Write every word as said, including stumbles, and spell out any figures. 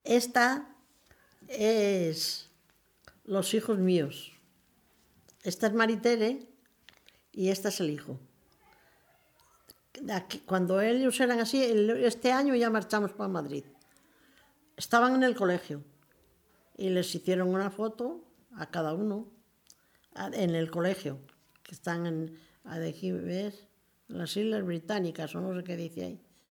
Esta es los hijos míos. Esta es Maritere y este es el hijo. Aquí, cuando ellos eran así, este año ya marchamos para Madrid. Estaban en el colegio y les hicieron una foto a cada uno en el colegio, que están en, aquí ves, en las Islas Británicas o no sé qué dice ahí.